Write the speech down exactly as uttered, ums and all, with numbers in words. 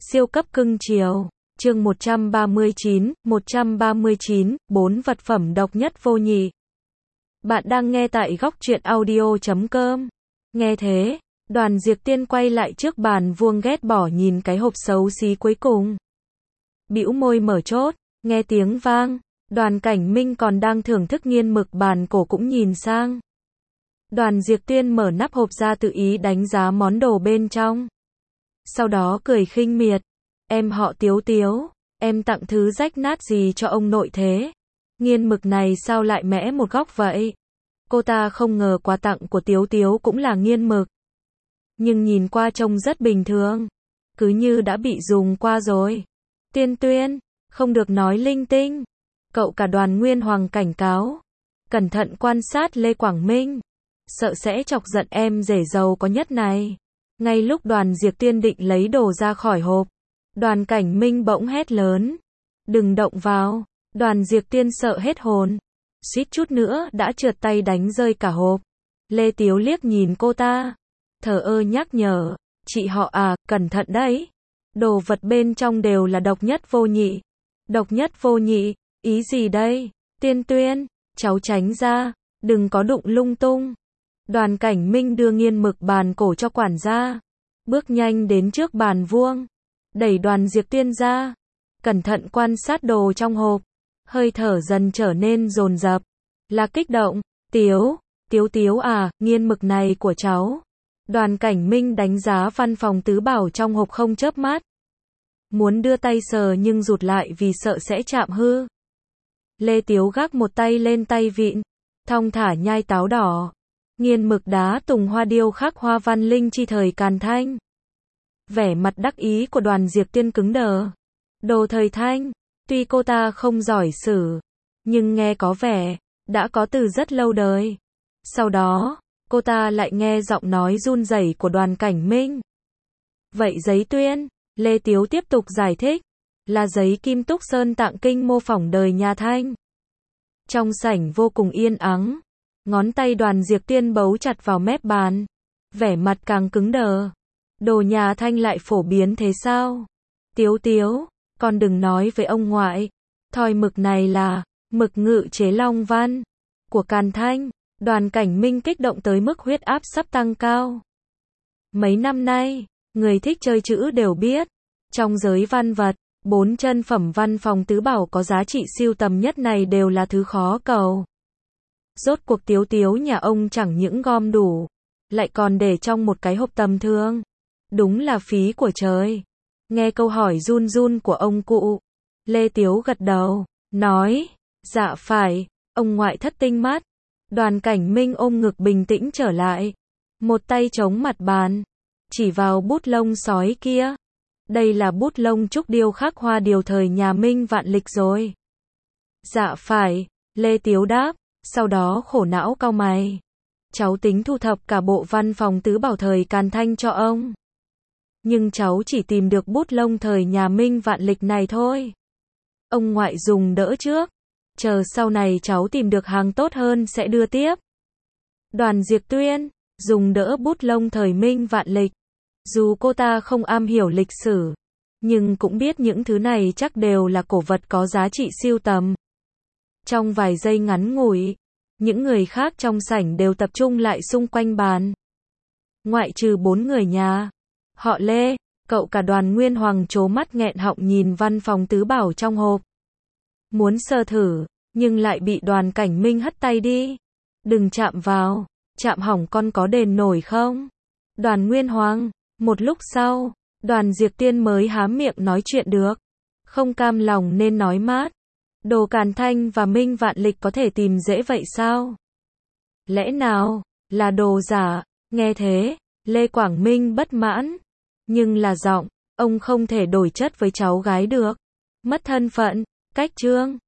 Siêu cấp cưng chiều. Chương một trăm ba mươi chín, một trăm ba mươi chín, bốn vật phẩm độc nhất vô nhị. Bạn đang nghe tại góc truyện audio chấm com. Nghe thế, Đoàn Diệp Tiên quay lại trước bàn vuông ghét bỏ nhìn cái hộp xấu xí cuối cùng. Bĩu môi mở chốt, nghe tiếng vang, Đoàn Cảnh Minh còn đang thưởng thức nghiên mực bàn cổ cũng nhìn sang. Đoàn Diệp Tiên mở nắp hộp ra tự ý đánh giá món đồ bên trong. Sau đó cười khinh miệt, em họ Tiếu Tiếu, em tặng thứ rách nát gì cho ông nội thế? Nghiên mực này sao lại mẽ một góc vậy? Cô ta không ngờ quà tặng của Tiếu Tiếu cũng là nghiên mực. Nhưng nhìn qua trông rất bình thường, cứ như đã bị dùng qua rồi. Tiên Tuyên, không được nói linh tinh. Cậu cả Đoàn Nguyên Hoàng cảnh cáo. Cẩn thận quan sát Lê Quảng Minh, sợ sẽ chọc giận em rể giàu có nhất này. Ngay lúc Đoàn Diệp Tiên định lấy đồ ra khỏi hộp, Đoàn Cảnh Minh bỗng hét lớn. Đừng động vào. Đoàn Diệp Tiên sợ hết hồn, suýt chút nữa đã trượt tay đánh rơi cả hộp. Lê Tiếu liếc nhìn cô ta, thờ ơ nhắc nhở, chị họ à, cẩn thận đấy. Đồ vật bên trong đều là độc nhất vô nhị. Độc nhất vô nhị, ý gì đây? Tiên Tuyên, cháu tránh ra, đừng có đụng lung tung. Đoàn Cảnh Minh đưa nghiên mực bàn cổ cho quản gia, bước nhanh đến trước bàn vuông, đẩy Đoàn Diệp Tiên ra, cẩn thận quan sát đồ trong hộp, hơi thở dần trở nên dồn dập, là kích động. Tiếu, Tiếu Tiếu à, nghiên mực này của cháu. Đoàn Cảnh Minh đánh giá văn phòng tứ bảo trong hộp không chớp mắt, muốn đưa tay sờ nhưng rụt lại vì sợ sẽ chạm hư. Lê Tiếu gác một tay lên tay vịn, thong thả nhai táo đỏ. Nghiên mực đá tùng hoa điêu khắc hoa văn linh chi thời Càn Thanh. Vẻ mặt đắc ý của Đoàn Diệp Tiên cứng đờ. Đồ thời Thanh, tuy cô ta không giỏi sử, nhưng nghe có vẻ đã có từ rất lâu đời. Sau đó, cô ta lại nghe giọng nói run rẩy của Đoàn Cảnh Minh. Vậy giấy tuyên, Lê Tiếu tiếp tục giải thích, là giấy Kim Túc Sơn tặng kinh mô phỏng đời nhà Thanh. Trong sảnh vô cùng yên ắng, ngón tay Đoàn Diệp Tiên bấu chặt vào mép bàn, vẻ mặt càng cứng đờ. Đồ nhà Thanh lại phổ biến thế sao? Tiếu Tiếu, con đừng nói với ông ngoại, thỏi mực này là mực ngự chế long văn của Càn Thanh. Đoàn Cảnh Minh kích động tới mức huyết áp sắp tăng cao. Mấy năm nay, người thích chơi chữ đều biết, trong giới văn vật, bốn chân phẩm văn phòng tứ bảo có giá trị siêu tầm nhất này đều là thứ khó cầu. Rốt cuộc Tiếu Tiếu nhà ông chẳng những gom đủ, lại còn để trong một cái hộp tầm thường. Đúng là phí của trời. Nghe câu hỏi run run của ông cụ, Lê Tiếu gật đầu, nói, dạ phải. Ông ngoại thất tinh mắt. Đoàn Cảnh Minh ôm ngực bình tĩnh trở lại, một tay chống mặt bàn, chỉ vào bút lông sói kia. Đây là bút lông trúc điêu khắc hoa điều thời nhà Minh vạn lịch rồi. Dạ phải, Lê Tiếu đáp, sau đó khổ não cau mày. Cháu tính thu thập cả bộ văn phòng tứ bảo thời Càn Thanh cho ông. Nhưng cháu chỉ tìm được bút lông thời nhà Minh vạn lịch này thôi. Ông ngoại dùng đỡ trước, chờ sau này cháu tìm được hàng tốt hơn sẽ đưa tiếp. Đoàn Diệp Tuyên, dùng đỡ bút lông thời Minh vạn lịch. Dù cô ta không am hiểu lịch sử, nhưng cũng biết những thứ này chắc đều là cổ vật có giá trị siêu tầm. Trong vài giây ngắn ngủi, những người khác trong sảnh đều tập trung lại xung quanh bàn. Ngoại trừ bốn người nhà họ Lê, cậu cả Đoàn Nguyên Hoàng trố mắt nghẹn họng nhìn văn phòng tứ bảo trong hộp. Muốn sờ thử, nhưng lại bị Đoàn Cảnh Minh hất tay đi. Đừng chạm vào, chạm hỏng con có đền nổi không? Đoàn Nguyên Hoàng. Một lúc sau, Đoàn Diệp Tiên mới há miệng nói chuyện được. Không cam lòng nên nói mát. Đồ Càn Thanh và Minh vạn lịch có thể tìm dễ vậy sao? Lẽ nào là đồ giả? Nghe thế, Lê Quảng Minh bất mãn. Nhưng là giọng, ông không thể đổi chất với cháu gái được. Mất thân phận, cách trương.